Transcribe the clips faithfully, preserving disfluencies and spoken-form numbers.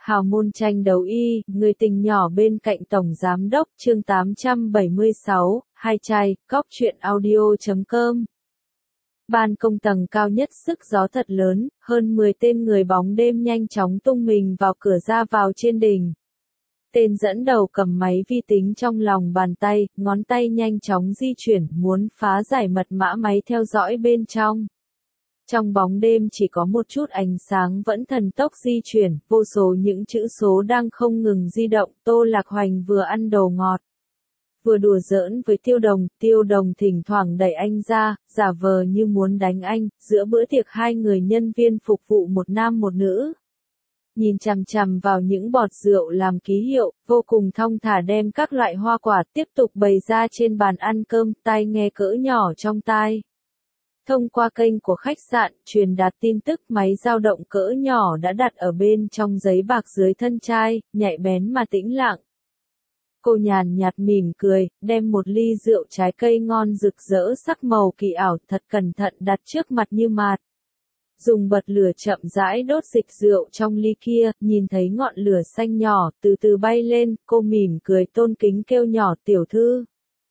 Hào môn tranh đấu y, người tình nhỏ bên cạnh Tổng Giám đốc, chương tám trăm bảy mươi sáu, hai trai, cóc truyện audio chấm com. Ban công tầng cao nhất sức gió thật lớn, hơn mười tên người bóng đêm nhanh chóng tung mình vào cửa ra vào trên đỉnh. Tên dẫn đầu cầm máy vi tính trong lòng bàn tay, ngón tay nhanh chóng di chuyển, muốn phá giải mật mã máy theo dõi bên trong. Trong bóng đêm chỉ có một chút ánh sáng vẫn thần tốc di chuyển, vô số những chữ số đang không ngừng di động. Tô Lạc Hoành vừa ăn đồ ngọt, vừa đùa giỡn với Tiêu Đồng. Tiêu Đồng thỉnh thoảng đẩy anh ra, giả vờ như muốn đánh anh. Giữa bữa tiệc hai người nhân viên phục vụ một nam một nữ, nhìn chằm chằm vào những bọt rượu làm ký hiệu, vô cùng thong thả đem các loại hoa quả tiếp tục bày ra trên bàn ăn cơm. Tai nghe cỡ nhỏ trong tai, thông qua kênh của khách sạn, truyền đạt tin tức. Máy dao động cỡ nhỏ đã đặt ở bên trong giấy bạc dưới thân chai, nhạy bén mà tĩnh lặng. Cô nhàn nhạt mỉm cười, đem một ly rượu trái cây ngon rực rỡ sắc màu kỳ ảo thật cẩn thận đặt trước mặt Như Mạt. Dùng bật lửa chậm rãi đốt dịch rượu trong ly kia, nhìn thấy ngọn lửa xanh nhỏ từ từ bay lên, cô mỉm cười tôn kính kêu nhỏ tiểu thư.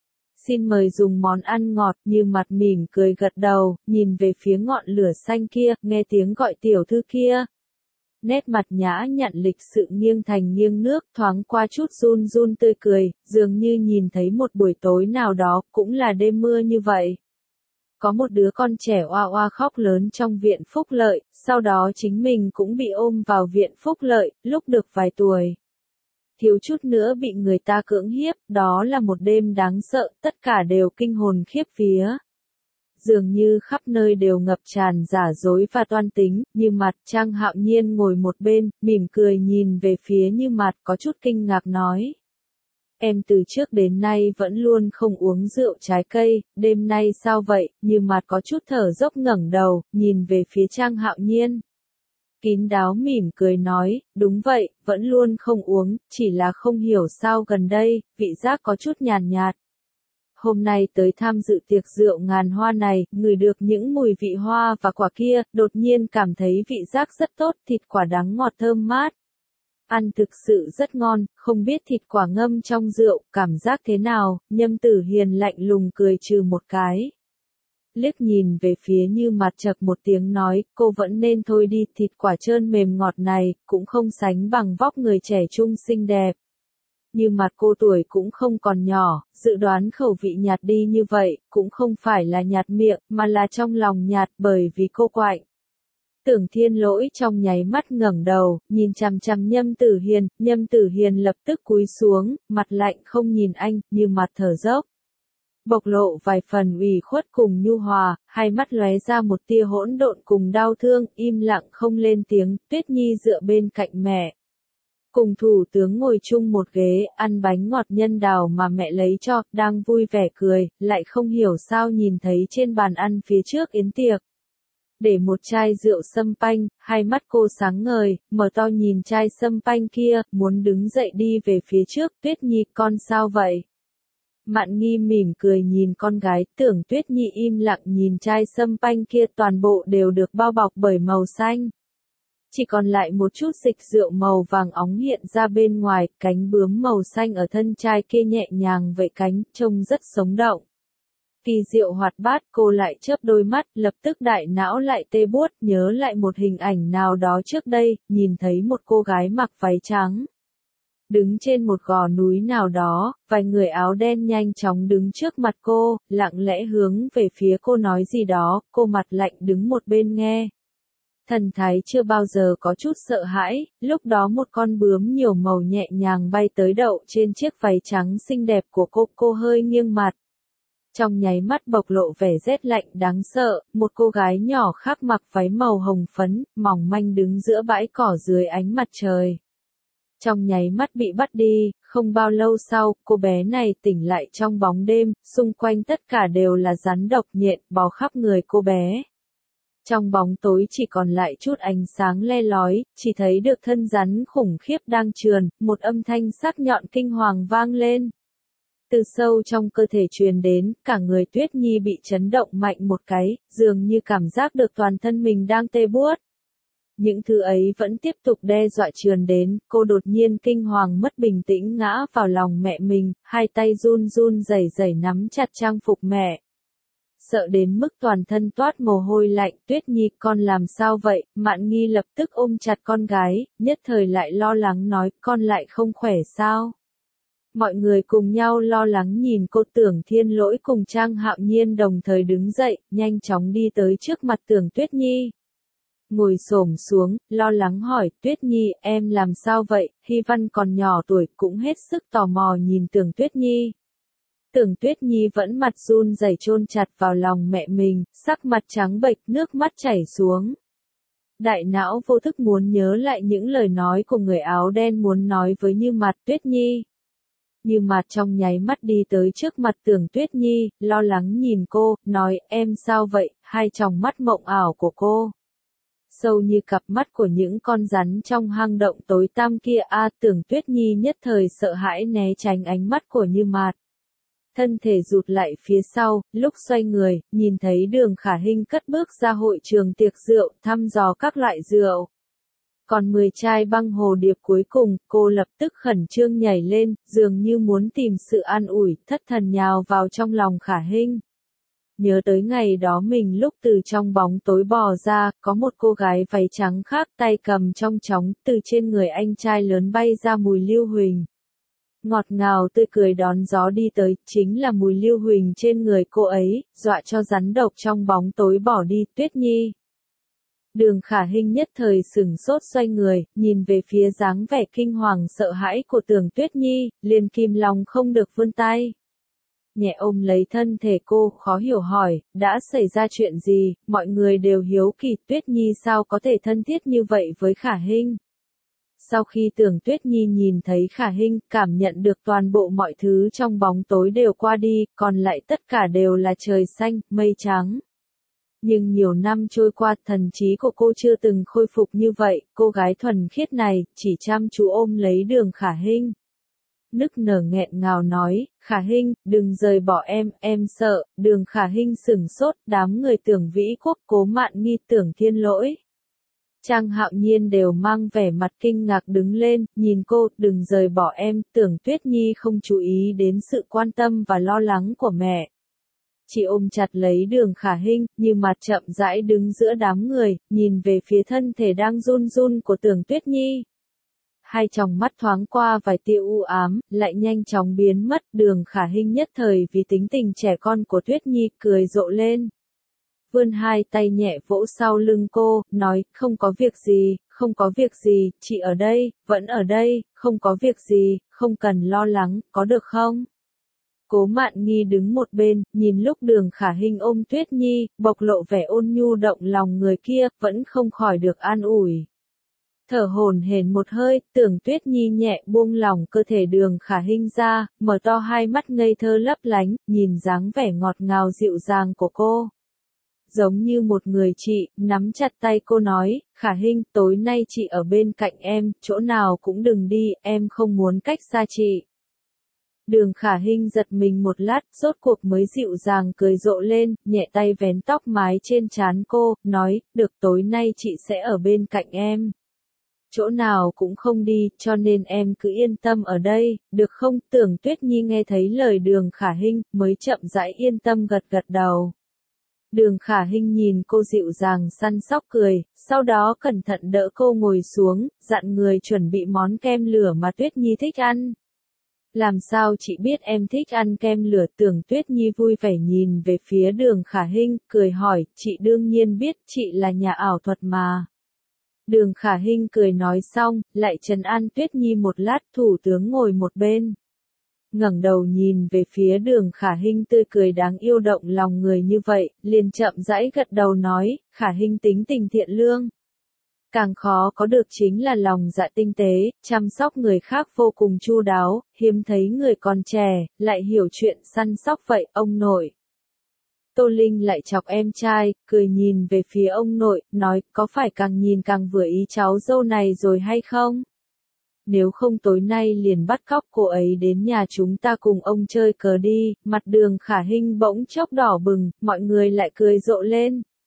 Xin mời dùng món ăn ngọt. Như Mặt mỉm cười gật đầu, nhìn về phía ngọn lửa xanh kia, nghe tiếng gọi tiểu thư kia. Nét mặt nhã nhặn lịch sự nghiêng thành nghiêng nước, thoáng qua chút run run tươi cười, dường như nhìn thấy một buổi tối nào đó, cũng là đêm mưa như vậy. Có một đứa con trẻ oa oa khóc lớn trong viện phúc lợi, sau đó chính mình cũng bị ôm vào viện phúc lợi, lúc được vài tuổi. Thiếu chút nữa bị người ta cưỡng hiếp, đó là một đêm đáng sợ, tất cả đều kinh hồn khiếp vía. Dường như khắp nơi đều ngập tràn giả dối và toan tính. Như Mặt. Trang Hạo Nhiên ngồi một bên, mỉm cười nhìn về phía Như Mặt, có chút kinh ngạc nói. Em từ trước đến nay vẫn luôn không uống rượu trái cây, đêm nay sao vậy? Như Mặt có chút thở dốc ngẩng đầu, nhìn về phía Trang Hạo Nhiên. Kín đáo mỉm cười nói, đúng vậy, vẫn luôn không uống, chỉ là không hiểu sao gần đây, vị giác có chút nhàn nhạt. Hôm nay tới tham dự tiệc rượu ngàn hoa này, ngửi được những mùi vị hoa và quả kia, đột nhiên cảm thấy vị giác rất tốt, thịt quả đắng ngọt thơm mát. Ăn thực sự rất ngon, không biết thịt quả ngâm trong rượu, cảm giác thế nào? Nhâm Tử Hiền lạnh lùng cười trừ một cái. Liếc nhìn về phía Như Mặt chậc một tiếng nói, cô vẫn nên thôi đi, thịt quả trơn mềm ngọt này, cũng không sánh bằng vóc người trẻ trung xinh đẹp. Như Mặt cô tuổi cũng không còn nhỏ, dự đoán khẩu vị nhạt đi như vậy, cũng không phải là nhạt miệng, mà là trong lòng nhạt bởi vì cô quạnh. Tưởng Thiên Lỗi trong nháy mắt ngẩng đầu, nhìn chằm chằm Nhâm Tử Hiền, Nhâm Tử Hiền lập tức cúi xuống, mặt lạnh không nhìn anh, Như Mặt thở dốc. Bộc lộ vài phần ủy khuất cùng nhu hòa, hai mắt lóe ra một tia hỗn độn cùng đau thương, im lặng không lên tiếng. Tuyết Nhi dựa bên cạnh mẹ, cùng thủ tướng ngồi chung một ghế, ăn bánh ngọt nhân đào mà mẹ lấy cho, đang vui vẻ cười, lại không hiểu sao nhìn thấy trên bàn ăn phía trước yến tiệc. Để một chai rượu sâm panh, hai mắt cô sáng ngời, mở to nhìn chai sâm panh kia, muốn đứng dậy đi về phía trước. Tuyết Nhi, con sao vậy? Mạn Nghi mỉm cười nhìn con gái, Tưởng Tuyết Nhi im lặng nhìn chai sâm panh kia, toàn bộ đều được bao bọc bởi màu xanh. Chỉ còn lại một chút dịch rượu màu vàng óng hiện ra bên ngoài, cánh bướm màu xanh ở thân chai kia nhẹ nhàng vẫy cánh, trông rất sống động. Kỳ diệu hoạt bát, cô lại chớp đôi mắt, lập tức đại não lại tê buốt, nhớ lại một hình ảnh nào đó trước đây, nhìn thấy một cô gái mặc váy trắng. Đứng trên một gò núi nào đó, vài người áo đen nhanh chóng đứng trước mặt cô, lặng lẽ hướng về phía cô nói gì đó, cô mặt lạnh đứng một bên nghe. Thần thái chưa bao giờ có chút sợ hãi, lúc đó một con bướm nhiều màu nhẹ nhàng bay tới đậu trên chiếc váy trắng xinh đẹp của cô, cô hơi nghiêng mặt. Trong nháy mắt bộc lộ vẻ rét lạnh đáng sợ, một cô gái nhỏ khác mặc váy màu hồng phấn, mỏng manh đứng giữa bãi cỏ dưới ánh mặt trời. Trong nháy mắt bị bắt đi, không bao lâu sau, cô bé này tỉnh lại trong bóng đêm, xung quanh tất cả đều là rắn độc nhện bò khắp người cô bé. Trong bóng tối chỉ còn lại chút ánh sáng le lói, chỉ thấy được thân rắn khủng khiếp đang trườn, một âm thanh sắc nhọn kinh hoàng vang lên. Từ sâu trong cơ thể truyền đến, cả người Tuyết Nhi bị chấn động mạnh một cái, dường như cảm giác được toàn thân mình đang tê buốt. những thứ ấy vẫn tiếp tục đe dọa trườn đến, cô đột nhiên kinh hoàng mất bình tĩnh ngã vào lòng mẹ mình, hai tay run run rẩy rẩy nắm chặt trang phục mẹ. Sợ đến mức toàn thân toát mồ hôi lạnh, Tuyết Nhi con làm sao vậy, Mạn Nghi lập tức ôm chặt con gái, nhất thời lại lo lắng nói con lại không khỏe sao. Mọi người cùng nhau lo lắng nhìn cô. Tưởng Thiên Lỗi cùng Trang Hạo Nhiên đồng thời đứng dậy, nhanh chóng đi tới trước mặt Tưởng Tuyết Nhi. Ngồi xổm xuống, lo lắng hỏi, Tuyết Nhi, em làm sao vậy? Hy Văn còn nhỏ tuổi, cũng hết sức tò mò nhìn Tưởng Tuyết Nhi. Tưởng Tuyết Nhi vẫn mặt run rẩy chôn chặt vào lòng mẹ mình, sắc mặt trắng bệch, nước mắt chảy xuống. Đại não vô thức muốn nhớ lại những lời nói của người áo đen muốn nói với Như Mạt. Tuyết Nhi. Như Mạt trong nháy mắt đi tới trước mặt Tưởng Tuyết Nhi, lo lắng nhìn cô, nói, em sao vậy? Hai tròng mắt mộng ảo của cô sâu như cặp mắt của những con rắn trong hang động tối tăm kia. A, Tưởng Tuyết Nhi nhất thời sợ hãi né tránh ánh mắt của Như Mạt. Thân thể rụt lại phía sau, lúc xoay người, nhìn thấy Đường Khả Hinh cất bước ra hội trường tiệc rượu, thăm dò các loại rượu. Còn mười chai băng hồ điệp cuối cùng, cô lập tức khẩn trương nhảy lên, dường như muốn tìm sự an ủi, thất thần nhào vào trong lòng Khả Hinh. Nhớ tới ngày đó mình lúc từ trong bóng tối bò ra, có một cô gái váy trắng khác tay cầm trong chóng, từ trên người anh trai lớn bay ra mùi lưu huỳnh. Ngọt ngào tươi cười đón gió đi tới, chính là mùi lưu huỳnh trên người cô ấy, dọa cho rắn độc trong bóng tối bỏ đi. Tuyết Nhi. Đường Khả Hinh nhất thời sửng sốt xoay người, nhìn về phía dáng vẻ kinh hoàng sợ hãi của Tưởng Tuyết Nhi, liền kìm lòng không được vươn tay. Nhẹ ôm lấy thân thể cô, khó hiểu hỏi, đã xảy ra chuyện gì? Mọi người đều hiếu kỳ, Tuyết Nhi sao có thể thân thiết như vậy với Khả Hinh. Sau khi Tưởng Tuyết Nhi nhìn thấy Khả Hinh, cảm nhận được toàn bộ mọi thứ trong bóng tối đều qua đi, còn lại tất cả đều là trời xanh, mây trắng. Nhưng nhiều năm trôi qua, thần trí của cô chưa từng khôi phục như vậy, cô gái thuần khiết này, chỉ chăm chú ôm lấy Đường Khả Hinh. Nức nở nghẹn ngào nói, Khả Hinh, đừng rời bỏ em, em sợ. Đường Khả Hinh sửng sốt, đám người Tưởng Vĩ Quốc, Cố Mạn Nghi, Tưởng Thiên Lỗi, Trang Hạo Nhiên đều mang vẻ mặt kinh ngạc đứng lên, nhìn cô, đừng rời bỏ em. Tưởng Tuyết Nhi không chú ý đến sự quan tâm và lo lắng của mẹ. Chỉ ôm chặt lấy Đường Khả Hinh, Như Mạt chậm rãi đứng giữa đám người, nhìn về phía thân thể đang run run của Tưởng Tuyết Nhi. Hai tròng mắt thoáng qua vài tia u ám, lại nhanh chóng biến mất. Đường Khả Hinh nhất thời vì tính tình trẻ con của Tuyết Nhi, cười rộ lên. Vươn hai tay nhẹ vỗ sau lưng cô, nói, không có việc gì, không có việc gì, chị ở đây, vẫn ở đây, không có việc gì, không cần lo lắng, có được không? Cố Mạn Nghi đứng một bên, nhìn lúc Đường Khả Hinh ôm Tuyết Nhi, bộc lộ vẻ ôn nhu động lòng người kia, vẫn không khỏi được an ủi. Thở hổn hển một hơi, Tưởng Tuyết Nhi nhẹ buông lỏng cơ thể Đường Khả Hinh ra, mở to hai mắt ngây thơ lấp lánh, nhìn dáng vẻ ngọt ngào dịu dàng của cô. Giống như một người chị, nắm chặt tay cô nói, Khả Hinh, tối nay chị ở bên cạnh em, chỗ nào cũng đừng đi, em không muốn cách xa chị. Đường Khả Hinh giật mình một lát, rốt cuộc mới dịu dàng cười rộ lên, nhẹ tay vén tóc mái trên trán cô, nói, được, tối nay chị sẽ ở bên cạnh em. Chỗ nào cũng không đi, cho nên em cứ yên tâm ở đây, được không? Tưởng Tuyết Nhi nghe thấy lời Đường Khả Hinh, mới chậm rãi yên tâm gật gật đầu. Đường Khả Hinh nhìn cô dịu dàng săn sóc cười, sau đó cẩn thận đỡ cô ngồi xuống, dặn người chuẩn bị món kem lửa mà Tuyết Nhi thích ăn. Làm sao chị biết em thích ăn kem lửa? Tưởng Tuyết Nhi vui vẻ nhìn về phía Đường Khả Hinh, cười hỏi, chị đương nhiên biết, chị là nhà ảo thuật mà. Đường Khả Hinh cười nói xong, lại trấn an Tuyết Nhi một lát. Thủ tướng ngồi một bên, ngẩng đầu nhìn về phía Đường Khả Hinh tươi cười đáng yêu động lòng người như vậy, liền chậm rãi gật đầu nói, Khả Hinh tính tình thiện lương. Càng khó có được chính là lòng dạ tinh tế, chăm sóc người khác vô cùng chu đáo, hiếm thấy người còn trẻ, lại hiểu chuyện săn sóc vậy, ông nội. Tô Linh lại chọc em trai, cười nhìn về phía ông nội, nói, có phải càng nhìn càng vừa ý cháu dâu này rồi hay không? Nếu không tối nay liền bắt cóc cô ấy đến nhà chúng ta cùng ông chơi cờ đi. Mặt Đường Khả Hinh bỗng chốc đỏ bừng, mọi người lại cười rộ lên.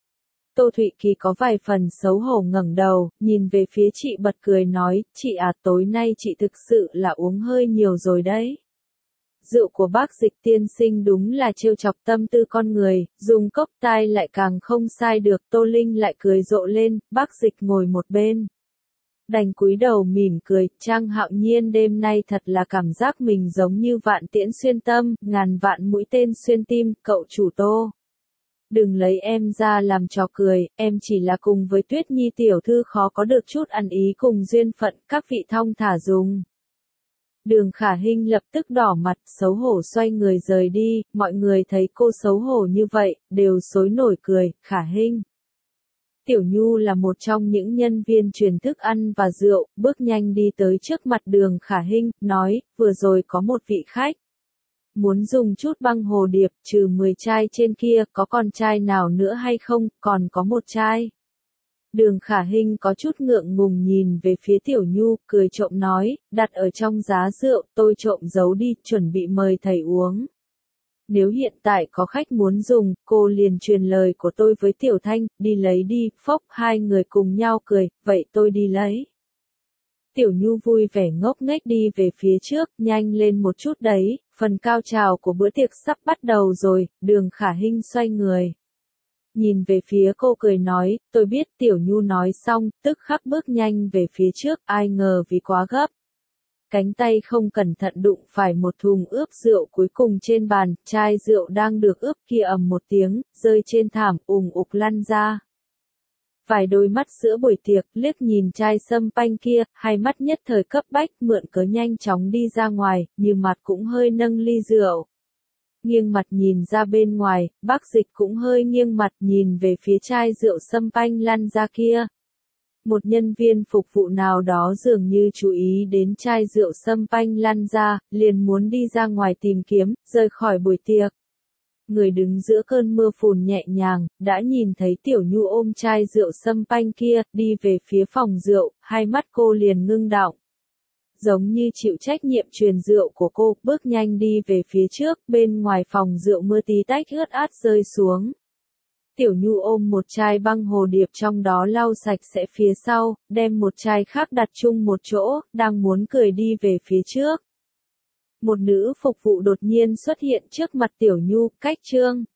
Tô Thụy Kỳ có vài phần xấu hổ ngẩng đầu, nhìn về phía chị bật cười nói, chị à tối nay chị thực sự là uống hơi nhiều rồi đấy. Rượu của bác Dịch tiên sinh đúng là trêu chọc tâm tư con người, dùng cốc tai lại càng không sai được. Tô Linh lại cười rộ lên, bác Dịch ngồi một bên. Đành cúi đầu mỉm cười, Trang Hạo Nhiên đêm nay thật là cảm giác mình giống như vạn tiễn xuyên tâm, ngàn vạn mũi tên xuyên tim, cậu chủ Tô. Đừng lấy em ra làm trò cười, em chỉ là cùng với Tuyết Nhi tiểu thư khó có được chút ăn ý cùng duyên phận, các vị thong thả dùng. Đường Khả Hinh lập tức đỏ mặt, xấu hổ xoay người rời đi, mọi người thấy cô xấu hổ như vậy, đều sối nổi cười, Khả Hinh. Tiểu Nhu là một trong những nhân viên truyền thức ăn và rượu, bước nhanh đi tới trước mặt Đường Khả Hinh, nói, vừa rồi có một vị khách. Muốn dùng chút băng hồ điệp, trừ mười chai trên kia, có còn chai nào nữa hay không, còn có một chai. Đường Khả Hinh có chút ngượng ngùng nhìn về phía Tiểu Nhu, cười trộm nói, đặt ở trong giá rượu, tôi trộm giấu đi, chuẩn bị mời thầy uống. Nếu hiện tại có khách muốn dùng, cô liền truyền lời của tôi với Tiểu Thanh, đi lấy đi, phốc, hai người cùng nhau cười, vậy tôi đi lấy. Tiểu Nhu vui vẻ ngốc nghếch đi về phía trước, nhanh lên một chút đấy, phần cao trào của bữa tiệc sắp bắt đầu rồi. Đường Khả Hinh xoay người. Nhìn về phía cô cười nói, tôi biết. Tiểu Nhu nói xong, tức khắc bước nhanh về phía trước, ai ngờ vì quá gấp. Cánh tay không cẩn thận đụng phải một thùng ướp rượu cuối cùng trên bàn, chai rượu đang được ướp kia ầm một tiếng, rơi trên thảm, ùng ục lăn ra. Vài đôi mắt giữa buổi tiệc, liếc nhìn chai sâm panh kia, hai mắt nhất thời cấp bách, mượn cớ nhanh chóng đi ra ngoài, như mặt cũng hơi nâng ly rượu. Nghiêng mặt nhìn ra bên ngoài, bác Dịch cũng hơi nghiêng mặt nhìn về phía chai rượu sâm panh lăn ra kia. Một nhân viên phục vụ nào đó dường như chú ý đến chai rượu sâm panh lăn ra, liền muốn đi ra ngoài tìm kiếm, rời khỏi buổi tiệc. Người đứng giữa cơn mưa phùn nhẹ nhàng, đã nhìn thấy Tiểu Nhu ôm chai rượu sâm panh kia, đi về phía phòng rượu, hai mắt cô liền ngưng đọng. Giống như chịu trách nhiệm truyền rượu của cô, bước nhanh đi về phía trước, bên ngoài phòng rượu mưa tí tách ướt át rơi xuống. Tiểu Nhu ôm một chai băng hồ điệp trong đó lau sạch sẽ phía sau, đem một chai khác đặt chung một chỗ, đang muốn cười đi về phía trước. Một nữ phục vụ đột nhiên xuất hiện trước mặt Tiểu Nhu, cách Trương.